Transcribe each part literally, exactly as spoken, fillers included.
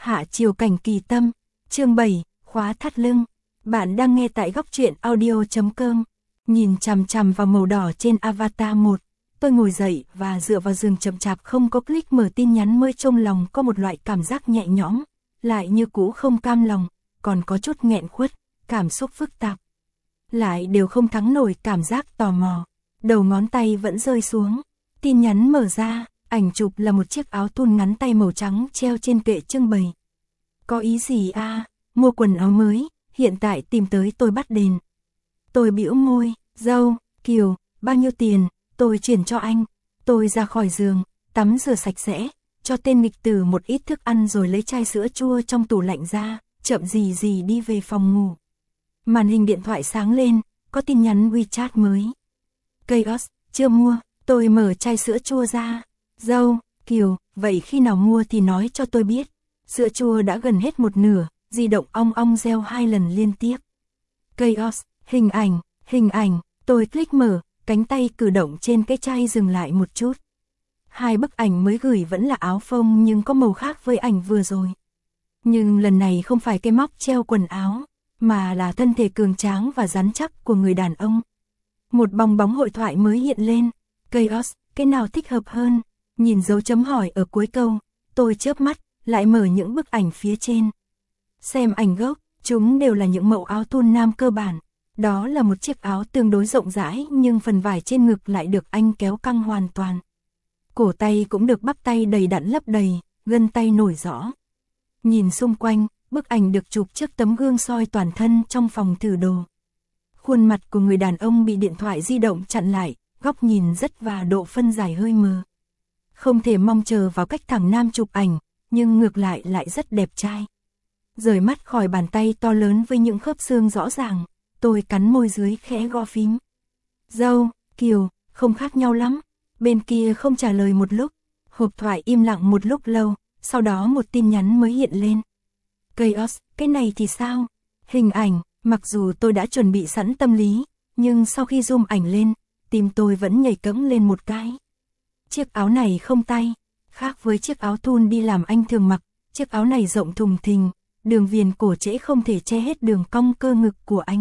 Hạ chiều cảnh kỳ tâm, chương bảy, khóa thắt lưng. Bạn đang nghe tại góc truyện audio chấm com. Nhìn chằm chằm vào màu đỏ trên avatar một, tôi ngồi dậy và dựa vào giường chậm chạp không có click mở tin nhắn mới, trong lòng có một loại cảm giác nhẹ nhõm, lại như cũ không cam lòng, còn có chút nghẹn khuất, cảm xúc phức tạp. Lại đều không thắng nổi cảm giác tò mò, đầu ngón tay vẫn rơi xuống, tin nhắn mở ra, ảnh chụp là một chiếc áo thun ngắn tay màu trắng treo trên kệ trưng bày. Có ý gì a? Mua quần áo mới, hiện tại tìm tới tôi bắt đền. Tôi bĩu môi, dâu, Kiều, bao nhiêu tiền, tôi chuyển cho anh. Tôi ra khỏi giường, tắm rửa sạch sẽ, cho tên nghịch tử một ít thức ăn rồi lấy chai sữa chua trong tủ lạnh ra, chậm gì gì đi về phòng ngủ. Màn hình điện thoại sáng lên, có tin nhắn WeChat mới. Chaos, chưa mua, tôi mở chai sữa chua ra. Dâu, Kiều, vậy khi nào mua thì nói cho tôi biết. Sữa chua đã gần hết một nửa, di động ong ong reo hai lần liên tiếp. Chaos, hình ảnh, hình ảnh, tôi click mở, cánh tay cử động trên cái chai dừng lại một chút. Hai bức ảnh mới gửi vẫn là áo phông nhưng có màu khác với ảnh vừa rồi. Nhưng lần này không phải cái móc treo quần áo, mà là thân thể cường tráng và rắn chắc của người đàn ông. Một bong bóng hội thoại mới hiện lên. Chaos, cái nào thích hợp hơn? Nhìn dấu chấm hỏi ở cuối câu, tôi chớp mắt, lại mở những bức ảnh phía trên. Xem ảnh gốc, chúng đều là những mẫu áo thun nam cơ bản. Đó là một chiếc áo tương đối rộng rãi nhưng phần vải trên ngực lại được anh kéo căng hoàn toàn. Cổ tay cũng được bắp tay đầy đặn lấp đầy, gân tay nổi rõ. Nhìn xung quanh, bức ảnh được chụp trước tấm gương soi toàn thân trong phòng thử đồ. Khuôn mặt của người đàn ông bị điện thoại di động chặn lại, góc nhìn rất và độ phân giải hơi mờ. Không thể mong chờ vào cách thẳng nam chụp ảnh, nhưng ngược lại lại rất đẹp trai. Rời mắt khỏi bàn tay to lớn với những khớp xương rõ ràng, tôi cắn môi dưới khẽ gõ phím. Dâu, Kiều, không khác nhau lắm. Bên kia không trả lời một lúc, hộp thoại im lặng một lúc lâu, sau đó một tin nhắn mới hiện lên. Chaos, cái này thì sao? Hình ảnh, mặc dù tôi đã chuẩn bị sẵn tâm lý, nhưng sau khi zoom ảnh lên, tim tôi vẫn nhảy cẫng lên một cái. Chiếc áo này không tay, khác với chiếc áo thun đi làm anh thường mặc, chiếc áo này rộng thùng thình, đường viền cổ trễ không thể che hết đường cong cơ ngực của anh.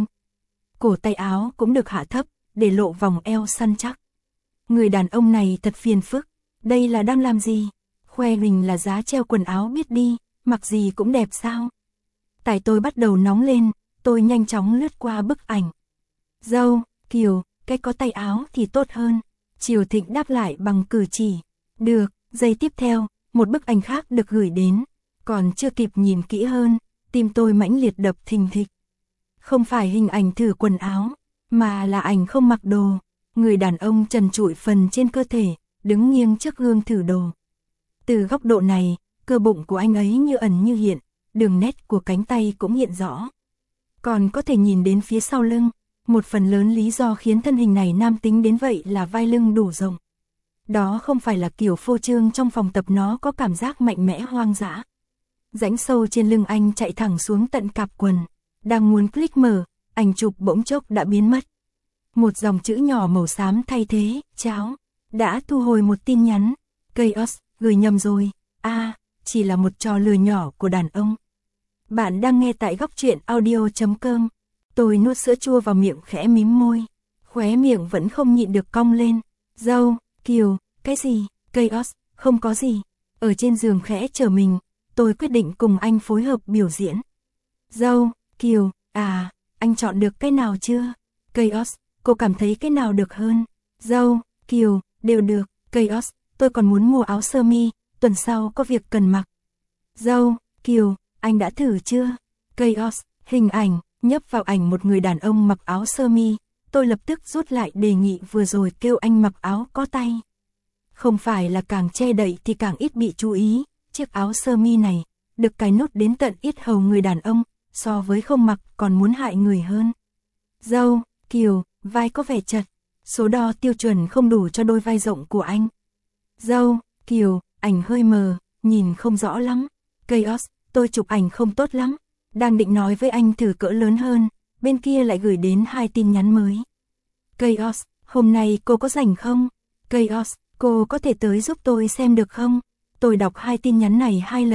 Cổ tay áo cũng được hạ thấp, để lộ vòng eo săn chắc. Người đàn ông này thật phiền phức, đây là đang làm gì? Khoe mình là giá treo quần áo biết đi, mặc gì cũng đẹp sao? Tại tôi bắt đầu nóng lên, tôi nhanh chóng lướt qua bức ảnh. Dâu, Kiều, cái có tay áo thì tốt hơn. Triều Thịnh đáp lại bằng cử chỉ. Được, giây tiếp theo, một bức ảnh khác được gửi đến. Còn chưa kịp nhìn kỹ hơn, tim tôi mãnh liệt đập thình thịch. Không phải hình ảnh thử quần áo, mà là ảnh không mặc đồ. Người đàn ông trần trụi phần trên cơ thể, đứng nghiêng trước gương thử đồ. Từ góc độ này, cơ bụng của anh ấy như ẩn như hiện, đường nét của cánh tay cũng hiện rõ. Còn có thể nhìn đến phía sau lưng, một phần lớn lý do khiến thân hình này nam tính đến vậy là vai lưng đủ rộng. Đó không phải là kiểu phô trương trong phòng tập, nó có cảm giác mạnh mẽ hoang dã. Rãnh sâu trên lưng anh chạy thẳng xuống tận cạp quần. Đang muốn click mở, ảnh chụp bỗng chốc đã biến mất. Một dòng chữ nhỏ màu xám thay thế, cháo. Đã thu hồi một tin nhắn. Chaos, gửi nhầm rồi. A, à, chỉ là một trò lừa nhỏ của đàn ông. Bạn đang nghe tại góc truyện audio chấm com. Tôi nuốt sữa chua vào miệng khẽ mím môi. Khóe miệng vẫn không nhịn được cong lên. Dâu, Kiều, cái gì? Chaos, không có gì. Ở trên giường khẽ trở mình, tôi quyết định cùng anh phối hợp biểu diễn. Dâu, Kiều, à, anh chọn được cái nào chưa? Chaos, cô cảm thấy cái nào được hơn? Dâu, Kiều, đều được. Chaos, tôi còn muốn mua áo sơ mi, tuần sau có việc cần mặc. Dâu, Kiều, anh đã thử chưa? Chaos, hình ảnh, nhấp vào ảnh một người đàn ông mặc áo sơ mi, tôi lập tức rút lại đề nghị vừa rồi kêu anh mặc áo có tay. Không phải là càng che đậy thì càng ít bị chú ý, chiếc áo sơ mi này, được cài nút đến tận yết hầu người đàn ông, so với không mặc còn muốn hại người hơn. Dâu, Kiều, vai có vẻ chật, số đo tiêu chuẩn không đủ cho đôi vai rộng của anh. Dâu, Kiều, ảnh hơi mờ, nhìn không rõ lắm. Chaos, tôi chụp ảnh không tốt lắm. Đang định nói với anh thử cỡ lớn hơn, bên kia lại gửi đến hai tin nhắn mới. Chaos, hôm nay cô có rảnh không? Chaos, cô có thể tới giúp tôi xem được không? Tôi đọc hai tin nhắn này hai lần,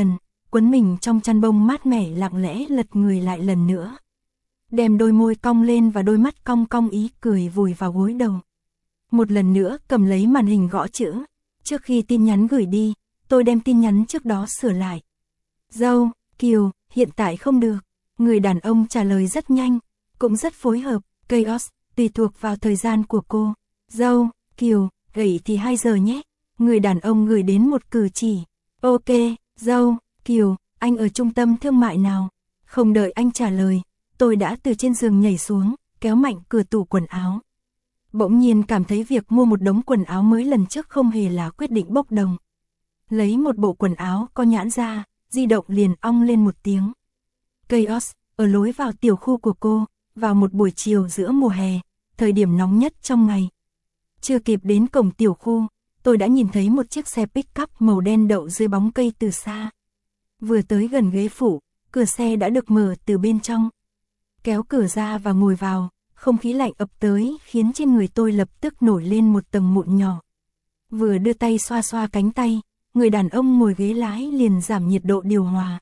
quấn mình trong chăn bông mát mẻ lặng lẽ lật người lại lần nữa. Đem đôi môi cong lên và đôi mắt cong cong ý cười vùi vào gối đầu. Một lần nữa cầm lấy màn hình gõ chữ. Trước khi tin nhắn gửi đi, tôi đem tin nhắn trước đó sửa lại. Dâu, Kiều, hiện tại không được. Người đàn ông trả lời rất nhanh, cũng rất phối hợp. Chaos, tùy thuộc vào thời gian của cô. Dâu, Kiều, gửi thì hai giờ nhé. Người đàn ông gửi đến một cử chỉ. Ok, dâu, Kiều, anh ở trung tâm thương mại nào? Không đợi anh trả lời, tôi đã từ trên giường nhảy xuống, kéo mạnh cửa tủ quần áo. Bỗng nhiên cảm thấy việc mua một đống quần áo mới lần trước không hề là quyết định bốc đồng. Lấy một bộ quần áo có nhãn ra, di động liền ong lên một tiếng. Chaos, ở lối vào tiểu khu của cô, vào một buổi chiều giữa mùa hè, thời điểm nóng nhất trong ngày. Chưa kịp đến cổng tiểu khu, tôi đã nhìn thấy một chiếc xe pick-up màu đen đậu dưới bóng cây từ xa. Vừa tới gần ghế phụ, cửa xe đã được mở từ bên trong. Kéo cửa ra và ngồi vào, không khí lạnh ập tới khiến trên người tôi lập tức nổi lên một tầng mụn nhỏ. Vừa đưa tay xoa xoa cánh tay, người đàn ông ngồi ghế lái liền giảm nhiệt độ điều hòa.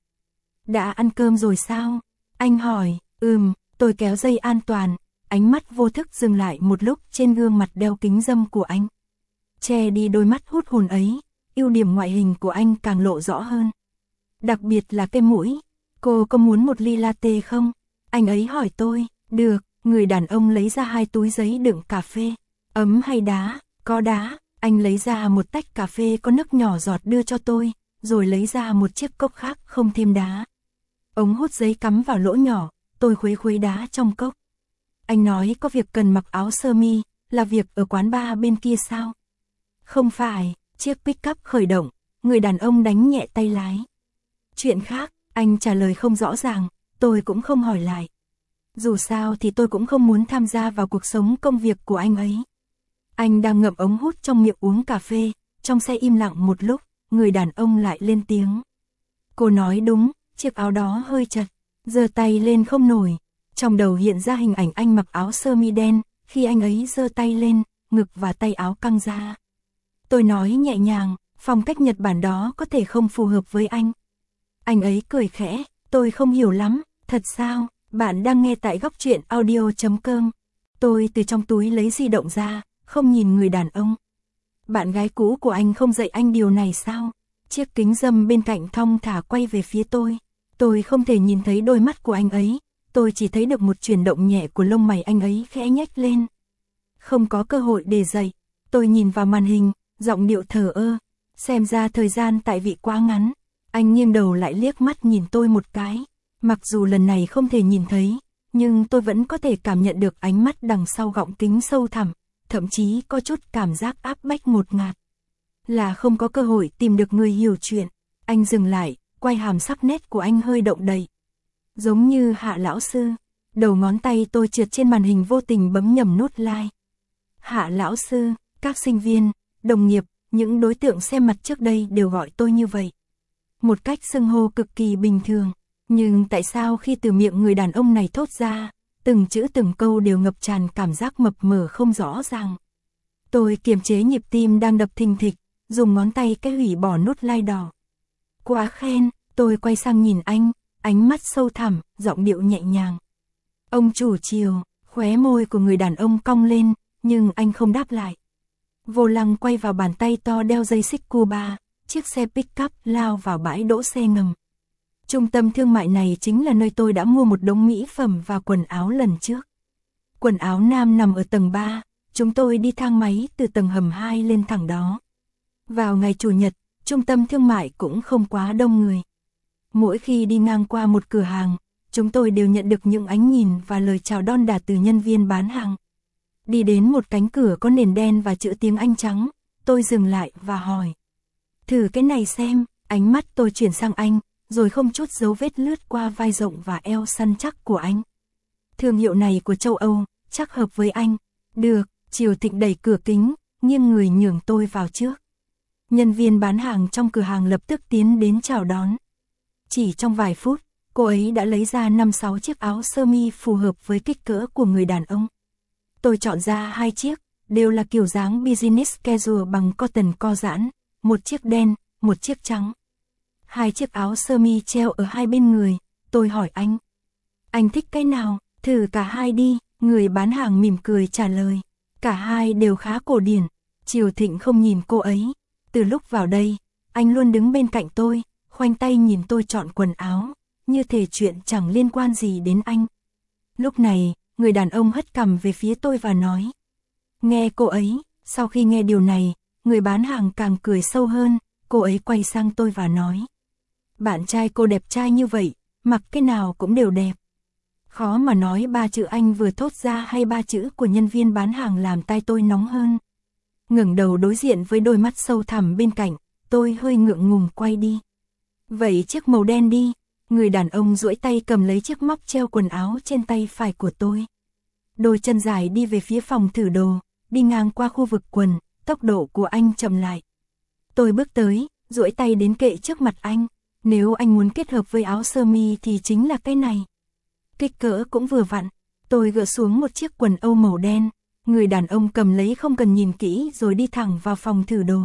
Đã ăn cơm rồi sao? Anh hỏi. Ừm, tôi kéo dây an toàn, ánh mắt vô thức dừng lại một lúc trên gương mặt đeo kính râm của anh. Che đi đôi mắt hút hồn ấy, ưu điểm ngoại hình của anh càng lộ rõ hơn. Đặc biệt là cái mũi. Cô có muốn một ly latte không? Anh ấy hỏi tôi. Được, người đàn ông lấy ra hai túi giấy đựng cà phê. Ấm hay đá? Có đá. Anh lấy ra một tách cà phê có nước nhỏ giọt đưa cho tôi, rồi lấy ra một chiếc cốc khác không thêm đá. Ống hút giấy cắm vào lỗ nhỏ, tôi khuấy khuấy đá trong cốc. Anh nói có việc cần mặc áo sơ mi, là việc ở quán bar bên kia sao? Không phải, chiếc pick-up khởi động, người đàn ông đánh nhẹ tay lái. Chuyện khác, anh trả lời không rõ ràng, tôi cũng không hỏi lại. Dù sao thì tôi cũng không muốn tham gia vào cuộc sống công việc của anh ấy. Anh đang ngậm ống hút trong miệng uống cà phê, trong xe im lặng một lúc, người đàn ông lại lên tiếng. Cô nói đúng, chiếc áo đó hơi chật, giơ tay lên không nổi. Trong đầu hiện ra hình ảnh anh mặc áo sơ mi đen, khi anh ấy giơ tay lên, ngực và tay áo căng ra. Tôi nói nhẹ nhàng, phong cách Nhật Bản đó có thể không phù hợp với anh. Anh ấy cười khẽ, tôi không hiểu lắm, thật sao? Bạn đang nghe tại góc truyện audio chấm com. Tôi từ trong túi lấy di động ra, không nhìn người đàn ông. Bạn gái cũ của anh không dạy anh điều này sao? Chiếc kính râm bên cạnh thong thả quay về phía tôi. Tôi không thể nhìn thấy đôi mắt của anh ấy, tôi chỉ thấy được một chuyển động nhẹ của lông mày anh ấy khẽ nhếch lên. Không có cơ hội để dạy, tôi nhìn vào màn hình, giọng điệu thờ ơ. Xem ra thời gian tại vị quá ngắn. Anh nghiêng đầu lại liếc mắt nhìn tôi một cái. Mặc dù lần này không thể nhìn thấy, nhưng tôi vẫn có thể cảm nhận được ánh mắt đằng sau gọng kính sâu thẳm, thậm chí có chút cảm giác áp bách ngột ngạt. Là không có cơ hội tìm được người hiểu chuyện. Anh dừng lại, quay hàm sắc nét của anh hơi động đậy. Giống như Hạ lão sư. Đầu ngón tay tôi trượt trên màn hình vô tình bấm nhầm nút like. Hạ lão sư, các sinh viên, đồng nghiệp, những đối tượng xem mặt trước đây đều gọi tôi như vậy. Một cách xưng hô cực kỳ bình thường. Nhưng tại sao khi từ miệng người đàn ông này thốt ra, từng chữ từng câu đều ngập tràn cảm giác mập mờ không rõ ràng. Tôi kiềm chế nhịp tim đang đập thình thịch, dùng ngón tay cái hủy bỏ nút like đỏ. Quá khen, tôi quay sang nhìn anh, ánh mắt sâu thẳm, giọng điệu nhẹ nhàng. Ông chủ chiều, khóe môi của người đàn ông cong lên, nhưng anh không đáp lại. Vô lăng quay vào bàn tay to đeo dây xích Cuba, chiếc xe pick-up lao vào bãi đỗ xe ngầm. Trung tâm thương mại này chính là nơi tôi đã mua một đống mỹ phẩm và quần áo lần trước. Quần áo nam nằm ở tầng ba, chúng tôi đi thang máy từ tầng hầm hai lên thẳng đó. Vào ngày Chủ nhật, trung tâm thương mại cũng không quá đông người. Mỗi khi đi ngang qua một cửa hàng, chúng tôi đều nhận được những ánh nhìn và lời chào đon đả từ nhân viên bán hàng. Đi đến một cánh cửa có nền đen và chữ tiếng Anh trắng, tôi dừng lại và hỏi. Thử cái này xem, ánh mắt tôi chuyển sang anh, rồi không chút dấu vết lướt qua vai rộng và eo săn chắc của anh. Thương hiệu này của châu Âu, chắc hợp với anh. Được, Triều Thịnh đẩy cửa kính, nghiêng người nhường tôi vào trước. Nhân viên bán hàng trong cửa hàng lập tức tiến đến chào đón. Chỉ trong vài phút, cô ấy đã lấy ra năm sáu chiếc áo sơ mi phù hợp với kích cỡ của người đàn ông. Tôi chọn ra hai chiếc, đều là kiểu dáng business casual bằng cotton co giãn, một chiếc đen, một chiếc trắng. hai chiếc áo sơ mi treo ở hai bên người, tôi hỏi anh. Anh thích cái nào, thử cả hai đi, người bán hàng mỉm cười trả lời. Cả hai đều khá cổ điển, Triều Thịnh không nhìn cô ấy. Từ lúc vào đây, anh luôn đứng bên cạnh tôi, khoanh tay nhìn tôi chọn quần áo, như thể chuyện chẳng liên quan gì đến anh. Lúc này, người đàn ông hất cằm về phía tôi và nói. Nghe cô ấy, sau khi nghe điều này, người bán hàng càng cười sâu hơn, cô ấy quay sang tôi và nói. Bạn trai cô đẹp trai như vậy, mặc cái nào cũng đều đẹp. Khó mà nói ba chữ anh vừa thốt ra hay ba chữ của nhân viên bán hàng làm tai tôi nóng hơn. Ngẩng đầu đối diện với đôi mắt sâu thẳm bên cạnh, tôi hơi ngượng ngùng quay đi. Vậy chiếc màu đen đi, người đàn ông duỗi tay cầm lấy chiếc móc treo quần áo trên tay phải của tôi. Đôi chân dài đi về phía phòng thử đồ, đi ngang qua khu vực quần, tốc độ của anh chậm lại. Tôi bước tới, duỗi tay đến kệ trước mặt anh, nếu anh muốn kết hợp với áo sơ mi thì chính là cái này. Kích cỡ cũng vừa vặn, tôi gỡ xuống một chiếc quần âu màu đen, người đàn ông cầm lấy không cần nhìn kỹ rồi đi thẳng vào phòng thử đồ.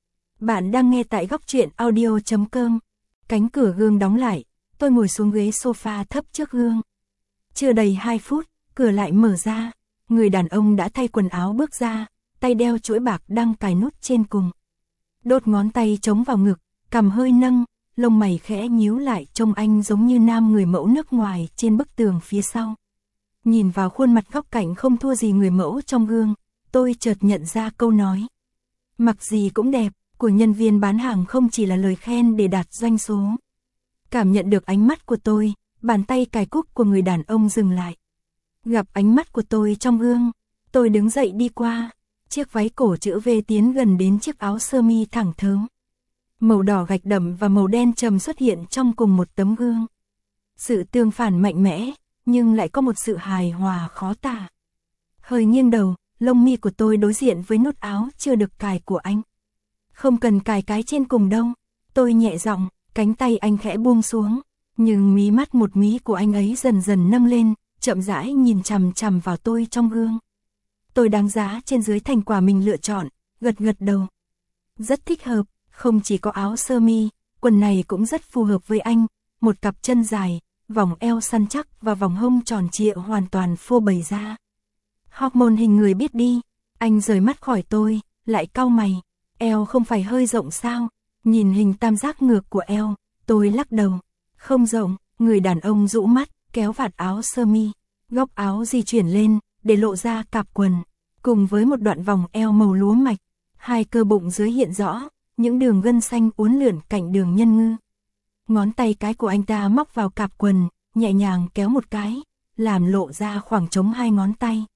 Bạn đang nghe tại góc truyện audio chấm com. Cánh cửa gương đóng lại, tôi ngồi xuống ghế sofa thấp trước gương. Chưa đầy hai phút, cửa lại mở ra, người đàn ông đã thay quần áo bước ra, tay đeo chuỗi bạc đang cài nút trên cùng. Đốt ngón tay chống vào ngực, cằm hơi nâng, lông mày khẽ nhíu lại, trông anh giống như nam người mẫu nước ngoài trên bức tường phía sau. Nhìn vào khuôn mặt góc cạnh không thua gì người mẫu trong gương, tôi chợt nhận ra câu nói. Mặc gì cũng đẹp, của nhân viên bán hàng không chỉ là lời khen để đạt doanh số. Cảm nhận được ánh mắt của tôi, bàn tay cài cúc của người đàn ông dừng lại. Gặp ánh mắt của tôi trong gương, tôi đứng dậy đi qua, chiếc váy cổ chữ V tiến gần đến chiếc áo sơ mi thẳng thớm. Màu đỏ gạch đậm và màu đen trầm xuất hiện trong cùng một tấm gương. Sự tương phản mạnh mẽ, nhưng lại có một sự hài hòa khó tả. Hơi nghiêng đầu, lông mi của tôi đối diện với nút áo chưa được cài của anh. Không cần cài cái trên cùng đâu, tôi nhẹ giọng, cánh tay anh khẽ buông xuống, nhưng mí mắt một mí của anh ấy dần dần nâng lên, chậm rãi nhìn chằm chằm vào tôi trong gương. Tôi đánh giá trên dưới thành quả mình lựa chọn, gật gật đầu. Rất thích hợp, không chỉ có áo sơ mi, quần này cũng rất phù hợp với anh, một cặp chân dài, vòng eo săn chắc và vòng hông tròn trịa hoàn toàn phô bày ra. Hormone hình người biết đi, anh rời mắt khỏi tôi, lại cau mày, eo không phải hơi rộng sao? Nhìn hình tam giác ngược của eo, tôi lắc đầu, không rộng, người đàn ông rũ mắt, kéo vạt áo sơ mi, góc áo di chuyển lên, để lộ ra cạp quần, cùng với một đoạn vòng eo màu lúa mạch, hai cơ bụng dưới hiện rõ, những đường gân xanh uốn lượn cạnh đường nhân ngư. Ngón tay cái của anh ta móc vào cạp quần, nhẹ nhàng kéo một cái, làm lộ ra khoảng trống hai ngón tay.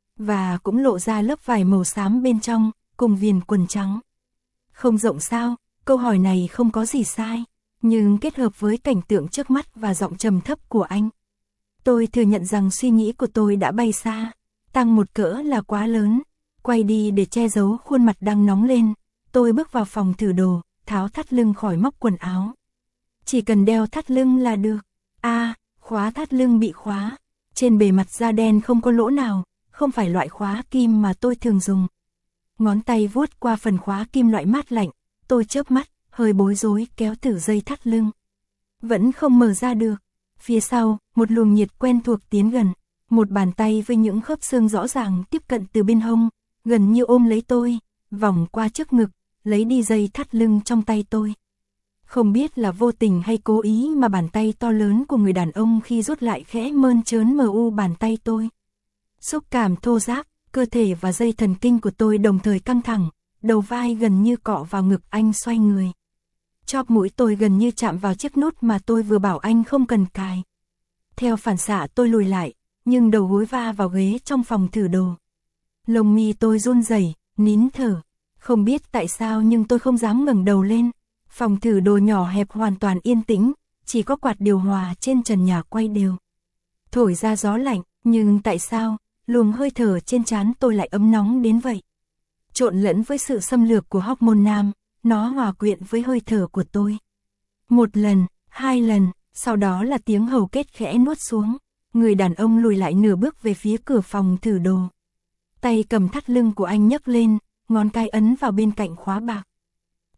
Và cũng lộ ra lớp vải màu xám bên trong, cùng viền quần trắng. Không rộng sao, câu hỏi này không có gì sai, nhưng kết hợp với cảnh tượng trước mắt và giọng trầm thấp của anh. Tôi thừa nhận rằng suy nghĩ của tôi đã bay xa, tăng một cỡ là quá lớn, quay đi để che giấu khuôn mặt đang nóng lên. Tôi bước vào phòng thử đồ, tháo thắt lưng khỏi móc quần áo. Chỉ cần đeo thắt lưng là được. À, khóa thắt lưng bị khóa. Trên bề mặt da đen không có lỗ nào, không phải loại khóa kim mà tôi thường dùng. Ngón tay vuốt qua phần khóa kim loại mát lạnh, tôi chớp mắt, hơi bối rối kéo thử dây thắt lưng. Vẫn không mở ra được. Phía sau, một luồng nhiệt quen thuộc tiến gần. Một bàn tay với những khớp xương rõ ràng tiếp cận từ bên hông, gần như ôm lấy tôi, vòng qua trước ngực, lấy đi dây thắt lưng trong tay tôi. Không biết là vô tình hay cố ý mà bàn tay to lớn của người đàn ông khi rút lại khẽ mơn trớn mờ u bàn tay tôi. Xúc cảm thô ráp, cơ thể và dây thần kinh của tôi đồng thời căng thẳng, đầu vai gần như cọ vào ngực anh xoay người. Chóp mũi tôi gần như chạm vào chiếc nút mà tôi vừa bảo anh không cần cài. Theo phản xạ tôi lùi lại, nhưng đầu gối va vào ghế trong phòng thử đồ. Lông mi tôi run rẩy, nín thở. Không biết tại sao nhưng tôi không dám ngẩng đầu lên. Phòng thử đồ nhỏ hẹp hoàn toàn yên tĩnh, chỉ có quạt điều hòa trên trần nhà quay đều. Thổi ra gió lạnh, nhưng tại sao, luồng hơi thở trên trán tôi lại ấm nóng đến vậy? Trộn lẫn với sự xâm lược của hormone nam, nó hòa quyện với hơi thở của tôi. Một lần, hai lần, sau đó là tiếng hầu kết khẽ nuốt xuống. Người đàn ông lùi lại nửa bước về phía cửa phòng thử đồ. Tay cầm thắt lưng của anh nhấc lên, ngón cái ấn vào bên cạnh khóa bạc. Cạch,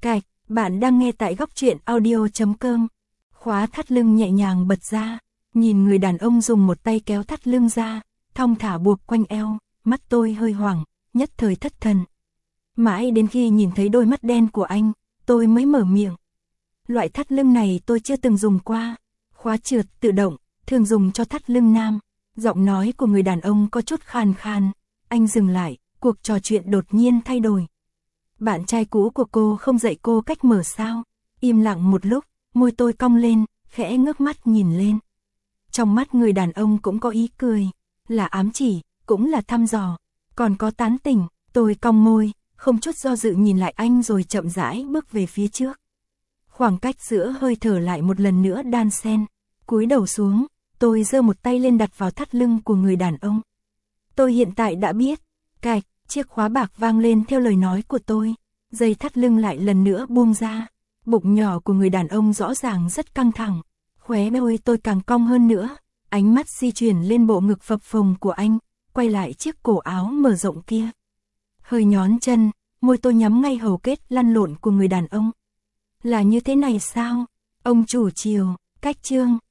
Bạn đang nghe tại góc truyện audio.com. Khóa thắt lưng nhẹ nhàng bật ra, nhìn người đàn ông dùng một tay kéo thắt lưng ra, thong thả buộc quanh eo, mắt tôi hơi hoảng, nhất thời thất thần. Mãi đến khi nhìn thấy đôi mắt đen của anh, tôi mới mở miệng. Loại thắt lưng này tôi chưa từng dùng qua, khóa trượt tự động, thường dùng cho thắt lưng nam. Giọng nói của người đàn ông có chút khàn khàn, anh dừng lại, cuộc trò chuyện đột nhiên thay đổi. Bạn trai cũ của cô không dạy cô cách mở sao? Im lặng một lúc, môi tôi cong lên, khẽ ngước mắt nhìn lên. Trong mắt người đàn ông cũng có ý cười, là ám chỉ, cũng là thăm dò, còn có tán tỉnh. Tôi cong môi, không chút do dự nhìn lại anh rồi chậm rãi bước về phía trước. Khoảng cách giữa hơi thở lại một lần nữa đan xen. Cúi đầu xuống, tôi giơ một tay lên đặt vào thắt lưng của người đàn ông. Tôi hiện tại đã biết, cạch, chiếc khóa bạc vang lên theo lời nói của tôi. Dây thắt lưng lại lần nữa buông ra. Bụng nhỏ của người đàn ông rõ ràng rất căng thẳng. Khóe môi tôi càng cong hơn nữa. Ánh mắt di chuyển lên bộ ngực phập phồng của anh, quay lại chiếc cổ áo mở rộng kia. Hơi nhón chân, môi tôi nhắm ngay hầu kết lăn lộn của người đàn ông. Là như thế này sao? Ông chủ chiều, cách chương.